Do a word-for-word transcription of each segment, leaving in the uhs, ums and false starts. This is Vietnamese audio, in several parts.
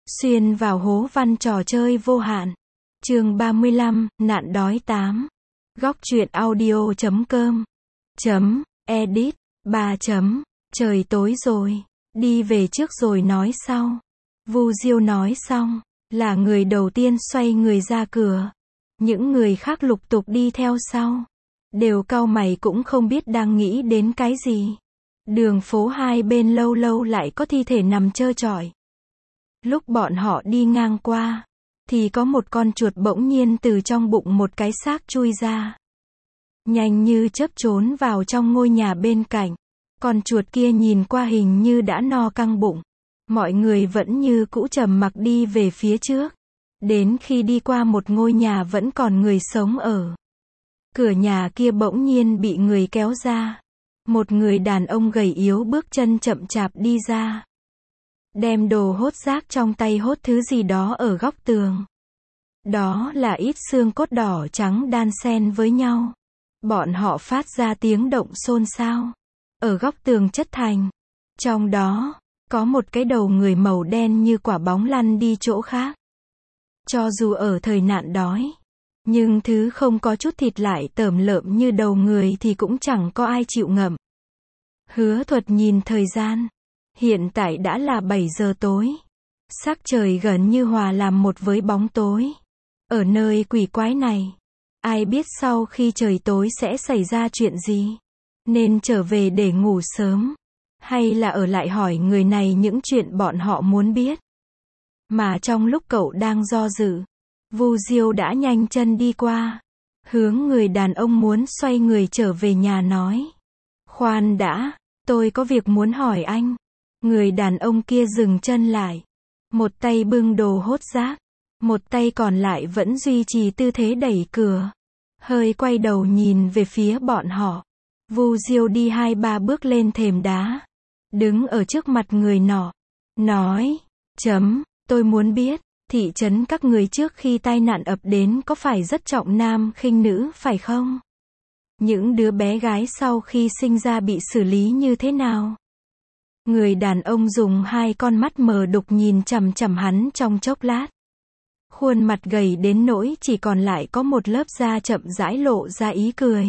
Xuyên vào hố văn trò chơi vô hạn. Chương ba mươi lăm, nạn đói tám. Góc truyện audio chấm com. Chấm, edit, ba chấm, trời tối rồi, đi về trước rồi nói sau. Vu Diêu nói xong, là người đầu tiên xoay người ra cửa. Những người khác lục tục đi theo sau. Đều cau mày cũng không biết đang nghĩ đến cái gì. Đường phố hai bên lâu lâu lại có thi thể nằm trơ trọi. Lúc bọn họ đi ngang qua, thì có một con chuột bỗng nhiên từ trong bụng một cái xác chui ra. Nhanh như chớp trốn vào trong ngôi nhà bên cạnh. Con chuột kia nhìn qua hình như đã no căng bụng. Mọi người vẫn như cũ trầm mặc đi về phía trước. Đến khi đi qua một ngôi nhà vẫn còn người sống ở. Cửa nhà kia bỗng nhiên bị người kéo ra. Một người đàn ông gầy yếu bước chân chậm chạp đi ra. Đem đồ hốt rác trong tay hốt thứ gì đó ở góc tường. Đó là ít xương cốt đỏ trắng đan xen với nhau. Bọn họ phát ra tiếng động xôn xao. Ở góc tường chất thành. Trong đó, có một cái đầu người màu đen như quả bóng lăn đi chỗ khác. Cho dù ở thời nạn đói, nhưng thứ không có chút thịt lại tởm lợm như đầu người thì cũng chẳng có ai chịu ngậm. Hứa Thuật nhìn thời gian. Hiện tại đã là bảy giờ tối. Sắc trời gần như hòa làm một với bóng tối. Ở nơi quỷ quái này, ai biết sau khi trời tối sẽ xảy ra chuyện gì? Nên trở về để ngủ sớm, hay là ở lại hỏi người này những chuyện bọn họ muốn biết? Mà trong lúc cậu đang do dự, Vu Diêu đã nhanh chân đi qua, hướng người đàn ông muốn xoay người trở về nhà nói. Khoan đã, tôi có việc muốn hỏi anh. Người đàn ông kia dừng chân lại. Một tay bưng đồ hốt rác. Một tay còn lại vẫn duy trì tư thế đẩy cửa. Hơi quay đầu nhìn về phía bọn họ. Vu Diêu đi hai ba bước lên thềm đá. Đứng ở trước mặt người nọ. Nói, chấm, tôi muốn biết, thị trấn các người trước khi tai nạn ập đến có phải rất trọng nam khinh nữ phải không? Những đứa bé gái sau khi sinh ra bị xử lý như thế nào? Người đàn ông dùng hai con mắt mờ đục nhìn chằm chằm hắn trong chốc lát. Khuôn mặt gầy đến nỗi chỉ còn lại có một lớp da chậm rãi lộ ra ý cười.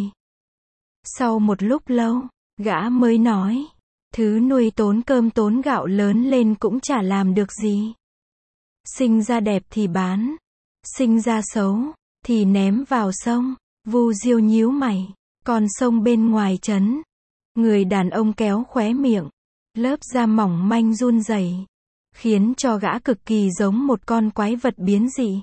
Sau một lúc lâu, gã mới nói, thứ nuôi tốn cơm tốn gạo lớn lên cũng chả làm được gì. Sinh ra đẹp thì bán, sinh ra xấu, thì ném vào sông. Vu Diêu nhíu mày, còn sông bên ngoài trấn. Người đàn ông kéo khóe miệng. Lớp da mỏng manh run rẩy, khiến cho gã cực kỳ giống một con quái vật biến dị.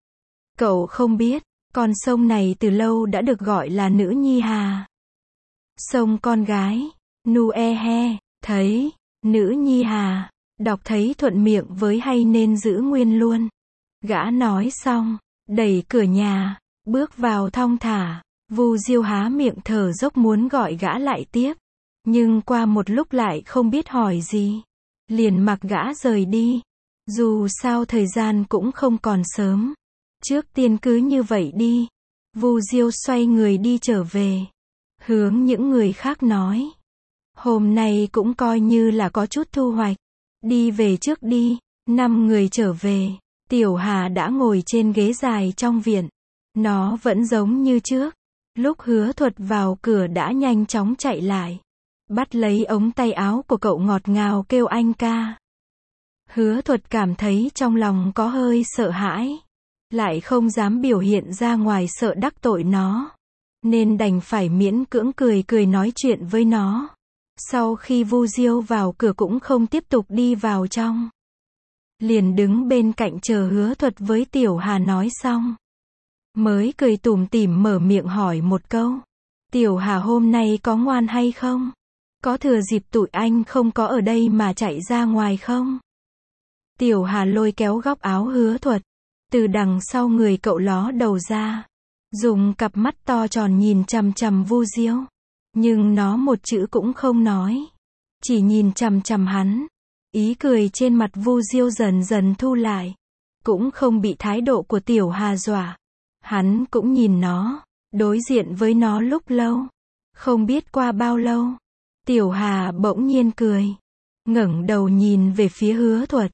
Cậu không biết, con sông này từ lâu đã được gọi là Nữ Nhi Hà. Sông con gái, Nu E He, thấy, Nữ Nhi Hà, đọc thấy thuận miệng với hay nên giữ nguyên luôn. Gã nói xong, đẩy cửa nhà, bước vào thong thả. Vu Diêu há miệng thở dốc muốn gọi gã lại tiếp. Nhưng qua một lúc lại không biết hỏi gì. Liền mặc gã rời đi. Dù sao thời gian cũng không còn sớm. Trước tiên cứ như vậy đi. Vu Diêu xoay người đi trở về. Hướng những người khác nói. Hôm nay cũng coi như là có chút thu hoạch. Đi về trước đi. Năm người trở về. Tiểu Hà đã ngồi trên ghế dài trong viện. Nó vẫn giống như trước. Lúc Hứa Thuật vào cửa đã nhanh chóng chạy lại. Bắt lấy ống tay áo của cậu ngọt ngào kêu anh ca. Hứa Thuật cảm thấy trong lòng có hơi sợ hãi. Lại không dám biểu hiện ra ngoài sợ đắc tội nó. Nên đành phải miễn cưỡng cười cười nói chuyện với nó. Sau khi Vu Diêu vào cửa cũng không tiếp tục đi vào trong. Liền đứng bên cạnh chờ Hứa Thuật với Tiểu Hà nói xong. Mới cười tủm tỉm mở miệng hỏi một câu. Tiểu Hà hôm nay có ngoan hay không? Có thừa dịp tụi anh không có ở đây mà chạy ra ngoài không? Tiểu Hà lôi kéo góc áo Hứa Thuật. Từ đằng sau người cậu ló đầu ra. Dùng cặp mắt to tròn nhìn chằm chằm Vu Diêu. Nhưng nó một chữ cũng không nói. Chỉ nhìn chằm chằm hắn. Ý cười trên mặt Vu Diêu dần dần thu lại. Cũng không bị thái độ của Tiểu Hà dọa. Hắn cũng nhìn nó. Đối diện với nó lúc lâu. Không biết qua bao lâu. Tiểu Hà bỗng nhiên cười. Ngẩng đầu nhìn về phía Hứa Thuật.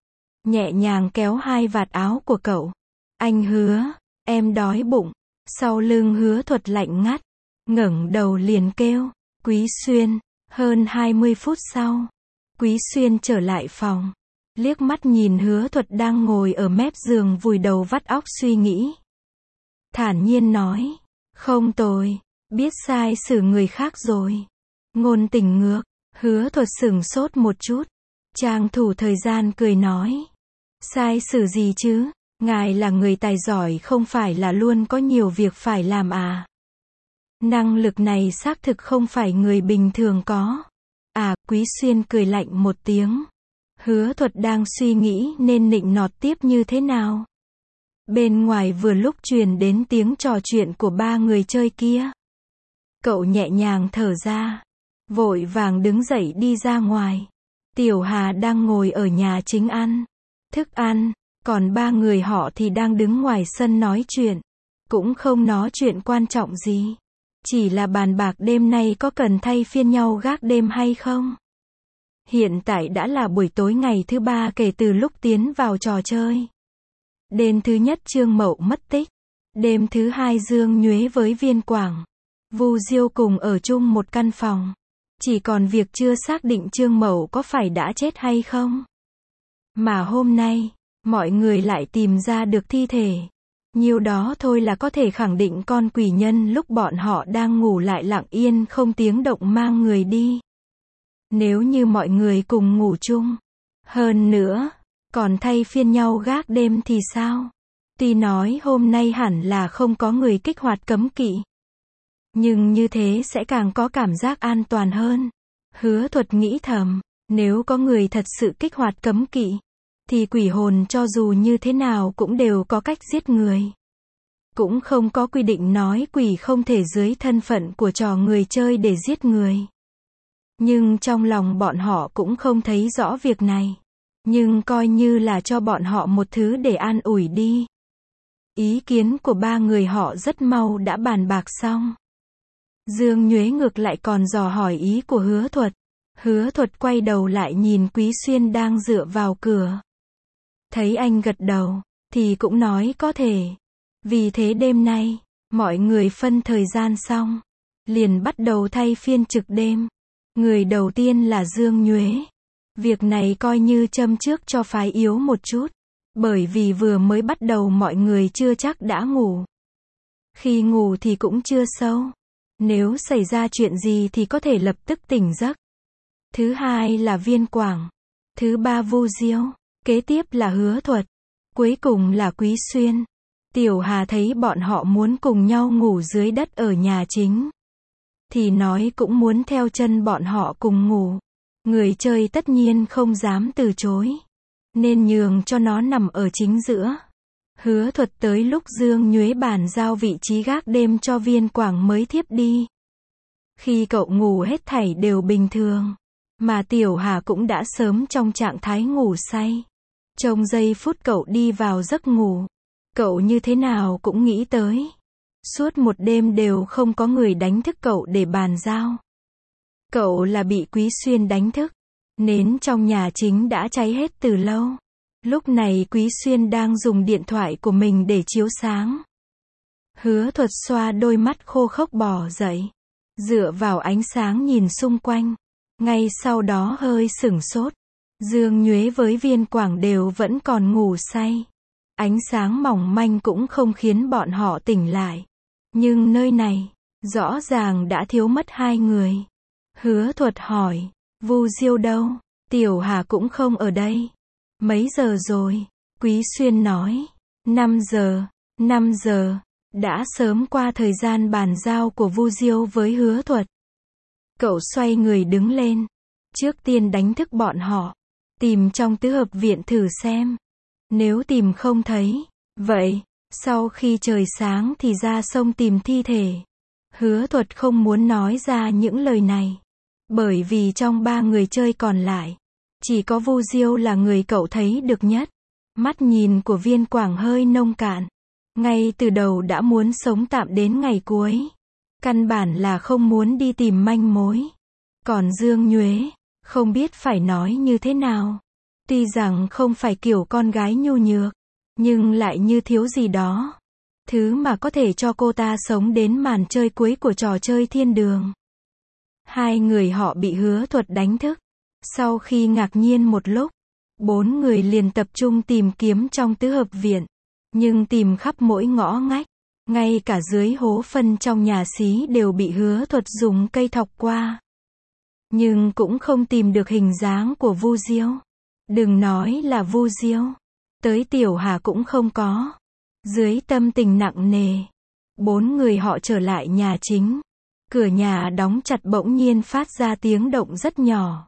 nhẹ nhàng kéo hai vạt áo của cậu. Anh Hứa, em đói bụng. Sau lưng Hứa Thuật lạnh ngắt, ngẩng đầu liền kêu, Quý Xuyên. Hơn hai mươi phút sau, Quý Xuyên trở lại phòng, liếc mắt nhìn Hứa Thuật đang ngồi ở mép giường vùi đầu vắt óc suy nghĩ. Thản nhiên nói, không tồi, biết sai xử người khác rồi. Ngôn Tình Ngược. Hứa Thuật sửng sốt một chút, trang thủ thời gian cười nói, sai xử gì chứ, ngài là người tài giỏi không phải là luôn có nhiều việc phải làm à. Năng lực này xác thực không phải người bình thường có. À, Quý Xuyên cười lạnh một tiếng. Hứa Thuật đang suy nghĩ nên nịnh nọt tiếp như thế nào. Bên ngoài vừa lúc truyền đến tiếng trò chuyện của ba người chơi kia. Cậu nhẹ nhàng thở ra, vội vàng đứng dậy đi ra ngoài. Tiểu Hà đang ngồi ở nhà chính ăn thức ăn, còn ba người họ thì đang đứng ngoài sân nói chuyện. Cũng không nói chuyện quan trọng gì. Chỉ là bàn bạc đêm nay có cần thay phiên nhau gác đêm hay không. Hiện tại đã là buổi tối ngày thứ ba kể từ lúc tiến vào trò chơi. Đêm thứ nhất Trương Mậu mất tích. Đêm thứ hai Dương Nhuế với Viên Quảng, Vu Diêu cùng ở chung một căn phòng. Chỉ còn việc chưa xác định Trương Mậu có phải đã chết hay không. Mà hôm nay, mọi người lại tìm ra được thi thể. Nhiều đó thôi là có thể khẳng định con quỷ nhân lúc bọn họ đang ngủ lại lặng yên không tiếng động mang người đi. Nếu như mọi người cùng ngủ chung, hơn nữa, còn thay phiên nhau gác đêm thì sao? Tuy nói hôm nay hẳn là không có người kích hoạt cấm kỵ, nhưng như thế sẽ càng có cảm giác an toàn hơn. Hứa Thuật nghĩ thầm, nếu có người thật sự kích hoạt cấm kỵ, thì quỷ hồn cho dù như thế nào cũng đều có cách giết người. Cũng không có quy định nói quỷ không thể dưới thân phận của trò người chơi để giết người. Nhưng trong lòng bọn họ cũng không thấy rõ việc này. Nhưng coi như là cho bọn họ một thứ để an ủi đi. Ý kiến của ba người họ rất mau đã bàn bạc xong. Dương Nhuế ngược lại còn dò hỏi ý của Hứa Thuật. Hứa Thuật quay đầu lại nhìn Quý Xuyên đang dựa vào cửa. Thấy anh gật đầu, thì cũng nói có thể. Vì thế đêm nay, mọi người phân thời gian xong, liền bắt đầu thay phiên trực đêm. Người đầu tiên là Dương Nhuế. Việc này coi như châm trước cho phái yếu một chút. Bởi vì vừa mới bắt đầu mọi người chưa chắc đã ngủ. Khi ngủ thì cũng chưa sâu. Nếu xảy ra chuyện gì thì có thể lập tức tỉnh giấc. Thứ hai là Viên Quảng. Thứ ba Vu Diêu. Kế tiếp là Hứa Thuật. Cuối cùng là Quý Xuyên. Tiểu Hà thấy bọn họ muốn cùng nhau ngủ dưới đất ở nhà chính, thì nói cũng muốn theo chân bọn họ cùng ngủ. Người chơi tất nhiên không dám từ chối, nên nhường cho nó nằm ở chính giữa. Hứa Thuật tới lúc Dương Nhuế bàn giao vị trí gác đêm cho Viên Quảng mới thiếp đi. Khi cậu ngủ hết thảy đều bình thường, mà Tiểu Hà cũng đã sớm trong trạng thái ngủ say. Trong giây phút cậu đi vào giấc ngủ, cậu như thế nào cũng nghĩ tới. Suốt một đêm đều không có người đánh thức cậu để bàn giao. Cậu là bị Quý Xuyên đánh thức. Nến trong nhà chính đã cháy hết từ lâu. Lúc này Quý Xuyên đang dùng điện thoại của mình để chiếu sáng. Hứa Thuật xoa đôi mắt khô khốc bò dậy, dựa vào ánh sáng nhìn xung quanh. Ngay sau đó hơi sửng sốt. Dương Nhuế với Viên Quảng đều vẫn còn ngủ say. Ánh sáng mỏng manh cũng không khiến bọn họ tỉnh lại. Nhưng nơi này, rõ ràng đã thiếu mất hai người. Hứa Thuật hỏi, Vu Diêu đâu? Tiểu Hà cũng không ở đây. Mấy giờ rồi? Quý Xuyên nói, năm giờ, năm giờ, đã sớm qua thời gian bàn giao của Vu Diêu với Hứa Thuật. Cậu xoay người đứng lên, trước tiên đánh thức bọn họ, tìm trong tứ hợp viện thử xem. Nếu tìm không thấy, vậy, sau khi trời sáng thì ra sông tìm thi thể. Hứa Thuật không muốn nói ra những lời này, bởi vì trong ba người chơi còn lại, chỉ có Vu Diêu là người cậu thấy được nhất. Mắt nhìn của Viên Quảng hơi nông cạn. Ngay từ đầu đã muốn sống tạm đến ngày cuối. Căn bản là không muốn đi tìm manh mối. Còn Dương Nhuế, không biết phải nói như thế nào. Tuy rằng không phải kiểu con gái nhu nhược, nhưng lại như thiếu gì đó. Thứ mà có thể cho cô ta sống đến màn chơi cuối của trò chơi thiên đường. Hai người họ bị Hứa Thuật đánh thức. Sau khi ngạc nhiên một lúc, bốn người liền tập trung tìm kiếm trong tứ hợp viện. Nhưng tìm khắp mỗi ngõ ngách, ngay cả dưới hố phân trong nhà xí đều bị Hứa Thuật dùng cây thọc qua. Nhưng cũng không tìm được hình dáng của Vu Diêu. Đừng nói là Vu Diêu, tới Tiểu Hà cũng không có. Dưới tâm tình nặng nề, bốn người họ trở lại nhà chính. Cửa nhà đóng chặt bỗng nhiên phát ra tiếng động rất nhỏ.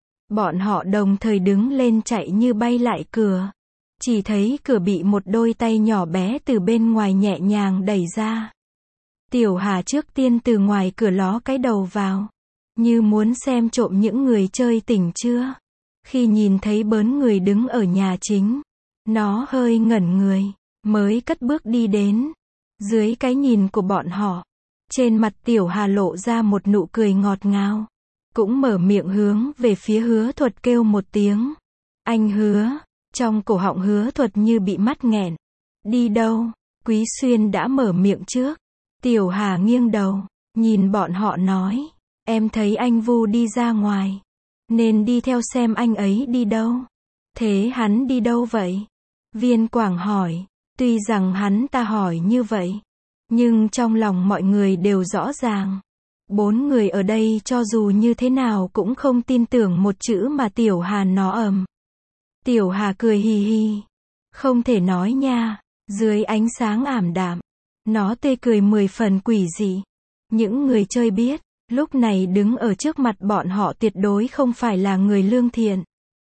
Bọn họ đồng thời đứng lên chạy như bay lại cửa. Chỉ thấy cửa bị một đôi tay nhỏ bé từ bên ngoài nhẹ nhàng đẩy ra. Tiểu Hà trước tiên từ ngoài cửa ló cái đầu vào, như muốn xem trộm những người chơi tỉnh chưa. Khi nhìn thấy bốn người đứng ở nhà chính, nó hơi ngẩn người, mới cất bước đi đến. Dưới cái nhìn của bọn họ, trên mặt Tiểu Hà lộ ra một nụ cười ngọt ngào. Cũng mở miệng hướng về phía Hứa Thuật kêu một tiếng. Anh Hứa. Trong cổ họng Hứa Thuật như bị mắc nghẹn. Đi đâu? Quý Xuyên đã mở miệng trước. Tiểu Hà nghiêng đầu, nhìn bọn họ nói. Em thấy anh Vu đi ra ngoài, nên đi theo xem anh ấy đi đâu. Thế hắn đi đâu vậy? Viên Quảng hỏi. Tuy rằng hắn ta hỏi như vậy, nhưng trong lòng mọi người đều rõ ràng. Bốn người ở đây cho dù như thế nào cũng không tin tưởng một chữ mà Tiểu Hà nó ầm. Tiểu Hà cười hì hì. Không thể nói nha. Dưới ánh sáng ảm đạm, nó tươi cười mười phần quỷ dị. Những người chơi biết, lúc này đứng ở trước mặt bọn họ tuyệt đối không phải là người lương thiện.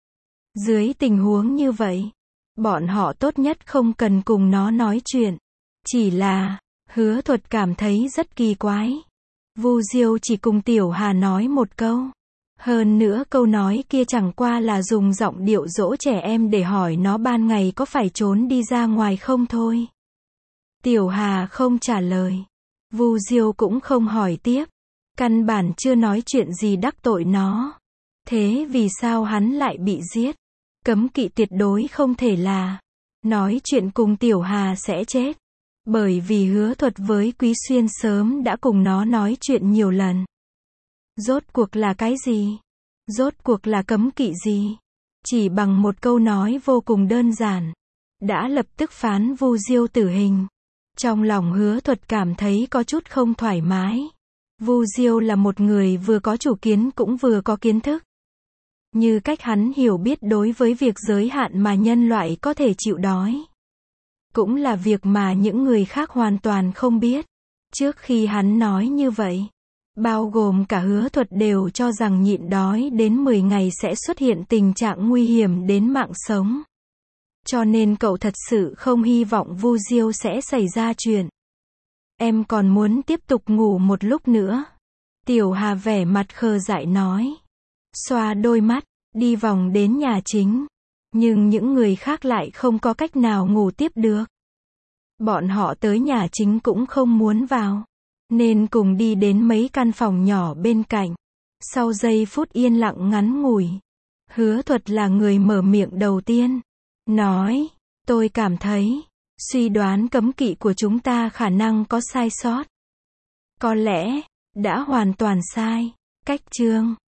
Dưới tình huống như vậy, bọn họ tốt nhất không cần cùng nó nói chuyện. Chỉ là, Hứa Thuật cảm thấy rất kỳ quái. Vu Diêu chỉ cùng Tiểu Hà nói một câu. Hơn nữa câu nói kia chẳng qua là dùng giọng điệu dỗ trẻ em để hỏi nó ban ngày có phải trốn đi ra ngoài không thôi. Tiểu Hà không trả lời. Vu Diêu cũng không hỏi tiếp. Căn bản chưa nói chuyện gì đắc tội nó. Thế vì sao hắn lại bị giết? Cấm kỵ tuyệt đối không thể là nói chuyện cùng Tiểu Hà sẽ chết. Bởi vì Hứa Thuật với Quý Xuyên sớm đã cùng nó nói chuyện nhiều lần. Rốt cuộc là cái gì? Rốt cuộc là cấm kỵ gì? Chỉ bằng một câu nói vô cùng đơn giản, đã lập tức phán Vu Diêu tử hình. Trong lòng Hứa Thuật cảm thấy có chút không thoải mái. Vu Diêu là một người vừa có chủ kiến cũng vừa có kiến thức. Như cách hắn hiểu biết đối với việc giới hạn mà nhân loại có thể chịu đói. Cũng là việc mà những người khác hoàn toàn không biết. Trước khi hắn nói như vậy, bao gồm cả Hứa Thuật đều cho rằng nhịn đói đến mười ngày sẽ xuất hiện tình trạng nguy hiểm đến mạng sống. Cho nên cậu thật sự không hy vọng Vu Diêu sẽ xảy ra chuyện. Em còn muốn tiếp tục ngủ một lúc nữa. Tiểu Hà vẻ mặt khờ dại nói. Xoa đôi mắt, đi vòng đến nhà chính. Nhưng những người khác lại không có cách nào ngủ tiếp được. Bọn họ tới nhà chính cũng không muốn vào, nên cùng đi đến mấy căn phòng nhỏ bên cạnh. Sau giây phút yên lặng ngắn ngủi, Hứa Thuật là người mở miệng đầu tiên. Nói, tôi cảm thấy, suy đoán cấm kỵ của chúng ta khả năng có sai sót. Có lẽ, đã hoàn toàn sai. Cách chương